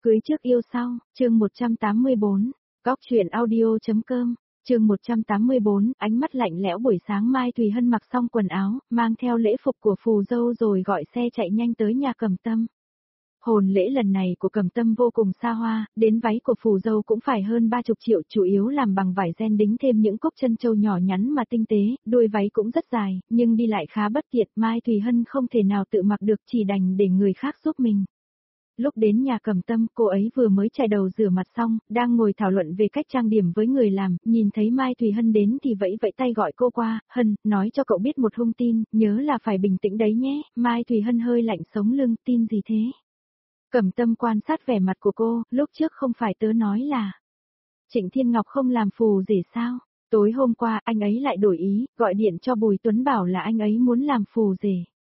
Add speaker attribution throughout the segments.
Speaker 1: Cưới trước yêu sau, chương 184, góc truyện audio.com, chương 184, ánh mắt lạnh lẽo buổi sáng Mai Thùy Hân mặc xong quần áo, mang theo lễ phục của phù dâu rồi gọi xe chạy nhanh tới nhà Cẩm Tâm. Hôn lễ lần này của Cẩm Tâm vô cùng xa hoa, đến váy của phù dâu cũng phải hơn 30 triệu, chủ yếu làm bằng vải ren đính thêm những cúc chân châu nhỏ nhắn mà tinh tế, đuôi váy cũng rất dài, nhưng đi lại khá bất tiện, Mai Thùy Hân không thể nào tự mặc được, chỉ đành để người khác giúp mình. Lúc đến nhà Cẩm Tâm, cô ấy vừa mới chải đầu rửa mặt xong, đang ngồi thảo luận về cách trang điểm với người làm, nhìn thấy Mai Thùy Hân đến thì vẫy vẫy tay gọi cô qua, Hân, nói cho cậu biết một hung tin, nhớ là phải bình tĩnh đấy nhé. Mai Thùy Hân hơi lạnh sống lưng, tin gì thế? Cẩm Tâm quan sát vẻ mặt của cô, lúc trước không phải tớ nói là Trịnh Thiên Ngọc không làm phù rể sao? Tối hôm qua anh ấy lại đổi ý, gọi điện cho Bùi Tuấn bảo là anh ấy muốn làm phù rể.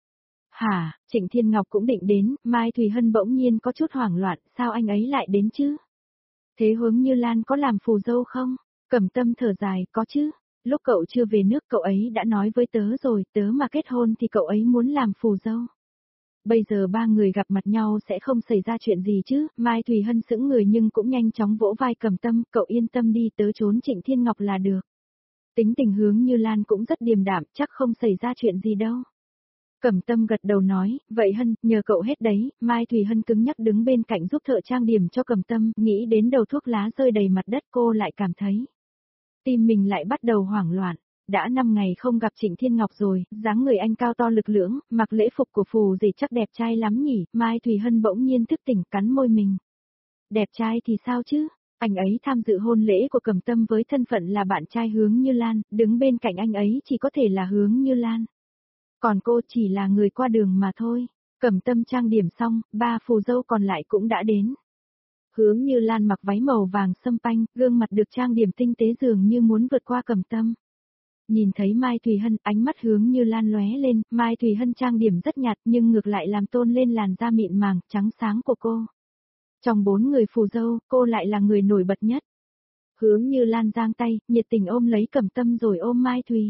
Speaker 1: Hả, Trịnh Thiên Ngọc cũng định đến, Mai Thùy Hân bỗng nhiên có chút hoảng loạn, sao anh ấy lại đến chứ? Thế Hướng Như Lan có làm phù dâu không? Cẩm Tâm thở dài, có chứ. Lúc cậu chưa về nước cậu ấy đã nói với tớ rồi, tớ mà kết hôn thì cậu ấy muốn làm phù dâu. Bây giờ ba người gặp mặt nhau sẽ không xảy ra chuyện gì chứ, Mai Thùy Hân sững người nhưng cũng nhanh chóng vỗ vai Cẩm Tâm, cậu yên tâm đi, tớ trốn Trịnh Thiên Ngọc là được. Tính tình Hướng Như Lan cũng rất điềm đạm, chắc không xảy ra chuyện gì đâu. Cẩm Tâm gật đầu nói, vậy Hân, nhờ cậu hết đấy. Mai Thùy Hân cứng nhắc đứng bên cạnh giúp thợ trang điểm cho Cẩm Tâm, nghĩ đến đầu thuốc lá rơi đầy mặt đất cô lại cảm thấy tim mình lại bắt đầu hoảng loạn. Đã 5 ngày không gặp Trịnh Thiên Ngọc rồi, dáng người anh cao to lực lưỡng, mặc lễ phục của phù rể chắc đẹp trai lắm nhỉ. Mai Thùy Hân bỗng nhiên thức tỉnh, cắn môi mình. Đẹp trai thì sao chứ? Anh ấy tham dự hôn lễ của Cẩm Tâm với thân phận là bạn trai Hướng Như Lan, đứng bên cạnh anh ấy chỉ có thể là Hướng Như Lan. Còn cô chỉ là người qua đường mà thôi. Cẩm Tâm trang điểm xong, ba phù dâu còn lại cũng đã đến. Hướng Như Lan mặc váy màu vàng sâm panh, gương mặt được trang điểm tinh tế dường như muốn vượt qua Cẩm Tâm. Nhìn thấy Mai Thùy Hân, ánh mắt Hướng Như Lan lóe lên, Mai Thùy Hân trang điểm rất nhạt nhưng ngược lại làm tôn lên làn da mịn màng, trắng sáng của cô. Trong 4 người phù dâu, cô lại là người nổi bật nhất. Hướng Như Lan giang tay, nhiệt tình ôm lấy Cẩm Tâm rồi ôm Mai Thùy.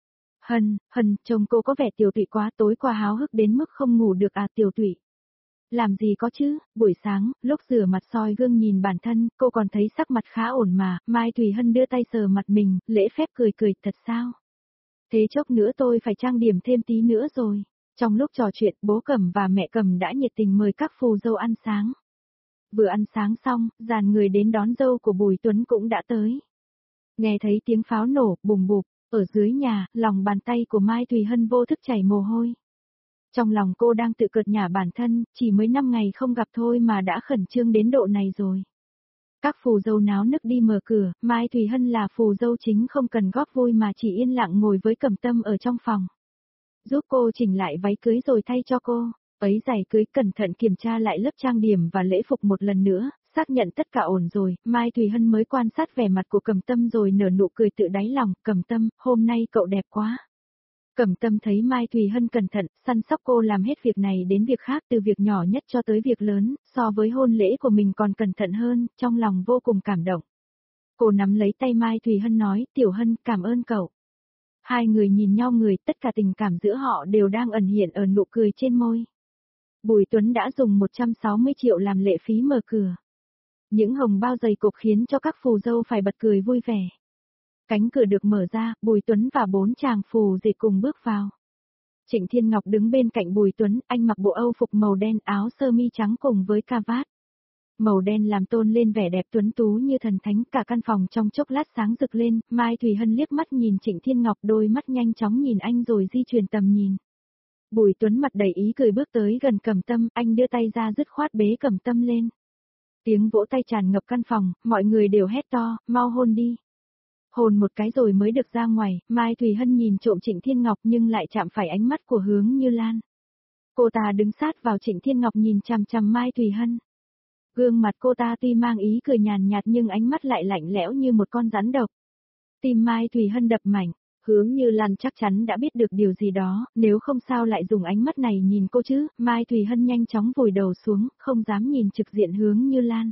Speaker 1: Hân, chồng cô có vẻ tiểu tụy quá, tối qua háo hức đến mức không ngủ được à tiểu tụy. Làm gì có chứ, buổi sáng, lúc rửa mặt soi gương nhìn bản thân, cô còn thấy sắc mặt khá ổn mà. Mai Thùy Hân đưa tay sờ mặt mình, lễ phép cười, thật sao? Thế chốc nữa tôi phải trang điểm thêm tí nữa rồi. Trong lúc trò chuyện, bố Cẩm và mẹ Cẩm đã nhiệt tình mời các phù dâu ăn sáng. Vừa ăn sáng xong, dàn người đến đón dâu của Bùi Tuấn cũng đã tới. Nghe thấy tiếng pháo nổ, bùng bụp. Ở dưới nhà, lòng bàn tay của Mai Thùy Hân vô thức chảy mồ hôi. Trong lòng cô đang tự cợt nhả bản thân, chỉ mới 5 ngày không gặp thôi mà đã khẩn trương đến độ này rồi. Các phù dâu náo nức đi mở cửa, Mai Thùy Hân là phù dâu chính không cần góp vui mà chỉ yên lặng ngồi với Cẩm Tâm ở trong phòng. Giúp cô chỉnh lại váy cưới rồi thay cho cô, váy giày cưới cẩn thận kiểm tra lại lớp trang điểm và lễ phục một lần nữa. Xác nhận tất cả ổn rồi, Mai Thùy Hân mới quan sát vẻ mặt của Cẩm Tâm rồi nở nụ cười tự đáy lòng, Cẩm Tâm, hôm nay cậu đẹp quá. Cẩm Tâm thấy Mai Thùy Hân cẩn thận, săn sóc cô làm hết việc này đến việc khác từ việc nhỏ nhất cho tới việc lớn, so với hôn lễ của mình còn cẩn thận hơn, trong lòng vô cùng cảm động. Cô nắm lấy tay Mai Thùy Hân nói, Tiểu Hân, cảm ơn cậu. Hai người nhìn nhau tất cả tình cảm giữa họ đều đang ẩn hiện ở nụ cười trên môi. Bùi Tuấn đã dùng 160 triệu làm lệ phí mở cửa. Những hồng bao dày cục khiến cho các phù dâu phải bật cười vui vẻ. Cánh cửa được mở ra, Bùi Tuấn và 4 chàng phù rể cùng bước vào. Trịnh Thiên Ngọc đứng bên cạnh Bùi Tuấn, anh mặc bộ Âu phục màu đen, áo sơ mi trắng cùng với cà vạt. Màu đen làm tôn lên vẻ đẹp tuấn tú như thần thánh, cả căn phòng trong chốc lát sáng rực lên. Mai Thùy Hân liếc mắt nhìn Trịnh Thiên Ngọc, đôi mắt nhanh chóng nhìn anh rồi di chuyển tầm nhìn. Bùi Tuấn mặt đầy ý cười bước tới gần Cẩm Tâm, anh đưa tay ra dứt khoát bế Cẩm Tâm lên. Tiếng vỗ tay tràn ngập căn phòng, mọi người đều hét to, mau hôn đi. Hôn một cái rồi mới được ra ngoài, Mai Thùy Hân nhìn trộm Trịnh Thiên Ngọc nhưng lại chạm phải ánh mắt của Hướng Như Lan. Cô ta đứng sát vào Trịnh Thiên Ngọc nhìn chằm chằm Mai Thùy Hân. Gương mặt cô ta tuy mang ý cười nhàn nhạt nhưng ánh mắt lại lạnh lẽo như một con rắn độc. Tim Mai Thùy Hân đập mạnh, Hướng Như Lan chắc chắn đã biết được điều gì đó, nếu không sao lại dùng ánh mắt này nhìn cô chứ. Mai Thùy Hân nhanh chóng vùi đầu xuống, không dám nhìn trực diện Hướng Như Lan.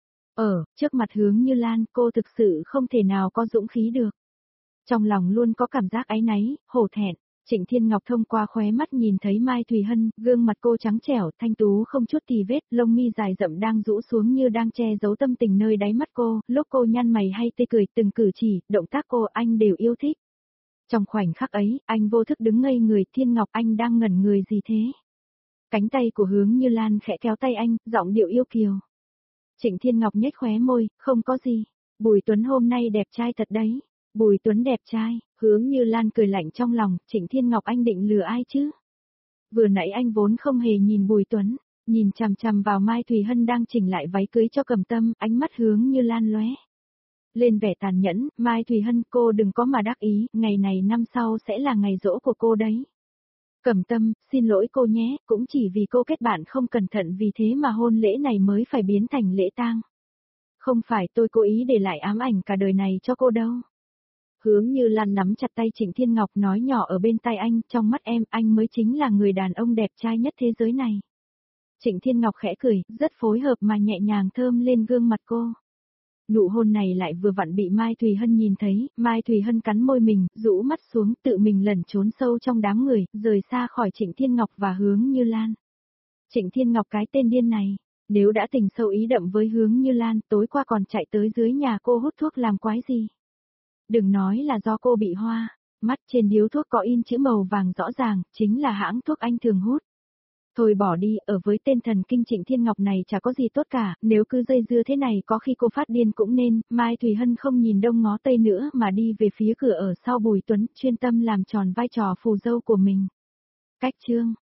Speaker 1: Trước mặt Hướng Như Lan, cô thực sự không thể nào có dũng khí được. Trong lòng luôn có cảm giác áy náy, hổ thẹn. Trịnh Thiên Ngọc thông qua khóe mắt nhìn thấy Mai Thùy Hân, gương mặt cô trắng trẻo, thanh tú không chút tì vết, lông mi dài rậm đang rũ xuống như đang che giấu tâm tình nơi đáy mắt cô, lúc cô nhăn mày hay tươi cười, từng cử chỉ, động tác cô anh đều yêu thích. Trong khoảnh khắc ấy, anh vô thức đứng ngây người, Thiên Ngọc anh đang ngẩn người gì thế? Cánh tay của Hướng Như Lan khẽ kéo tay anh, giọng điệu yêu kiều. Trịnh Thiên Ngọc nhếch khóe môi, không có gì. Bùi Tuấn hôm nay đẹp trai thật đấy. Bùi Tuấn đẹp trai, Hướng Như Lan cười lạnh trong lòng, Trịnh Thiên Ngọc anh định lừa ai chứ? Vừa nãy anh vốn không hề nhìn Bùi Tuấn, nhìn chằm chằm vào Mai Thùy Hân đang chỉnh lại váy cưới cho Cẩm Tâm, ánh mắt Hướng Như Lan lóe lên vẻ tàn nhẫn, Mai Thùy Hân cô đừng có mà đắc ý, ngày này năm sau sẽ là ngày giỗ của cô đấy. Cẩm Tâm, xin lỗi cô nhé, cũng chỉ vì cô kết bạn không cẩn thận vì thế mà hôn lễ này mới phải biến thành lễ tang. Không phải tôi cố ý để lại ám ảnh cả đời này cho cô đâu. Hướng Như Lan nắm chặt tay Trịnh Thiên Ngọc nói nhỏ ở bên tai anh, trong mắt em, anh mới chính là người đàn ông đẹp trai nhất thế giới này. Trịnh Thiên Ngọc khẽ cười, rất phối hợp mà nhẹ nhàng thơm lên gương mặt cô. Nụ hôn này lại vừa vặn bị Mai Thùy Hân nhìn thấy, Mai Thùy Hân cắn môi mình, rũ mắt xuống, tự mình lẩn trốn sâu trong đám người, rời xa khỏi Trịnh Thiên Ngọc và Hướng Như Lan. Trịnh Thiên Ngọc cái tên điên này, nếu đã tình sâu ý đậm với Hướng Như Lan, tối qua còn chạy tới dưới nhà cô hút thuốc làm quái gì. Đừng nói là do cô bị hoa, mắt trên điếu thuốc có in chữ màu vàng rõ ràng, chính là hãng thuốc anh thường hút. Thôi bỏ đi, ở với tên thần kinh Trịnh Thiên Ngọc này chả có gì tốt cả, nếu cứ dây dưa thế này có khi cô phát điên cũng nên, Mai Thùy Hân không nhìn đông ngó tây nữa mà đi về phía cửa ở sau Bùi Tuấn, chuyên tâm làm tròn vai trò phù dâu của mình. Cách chương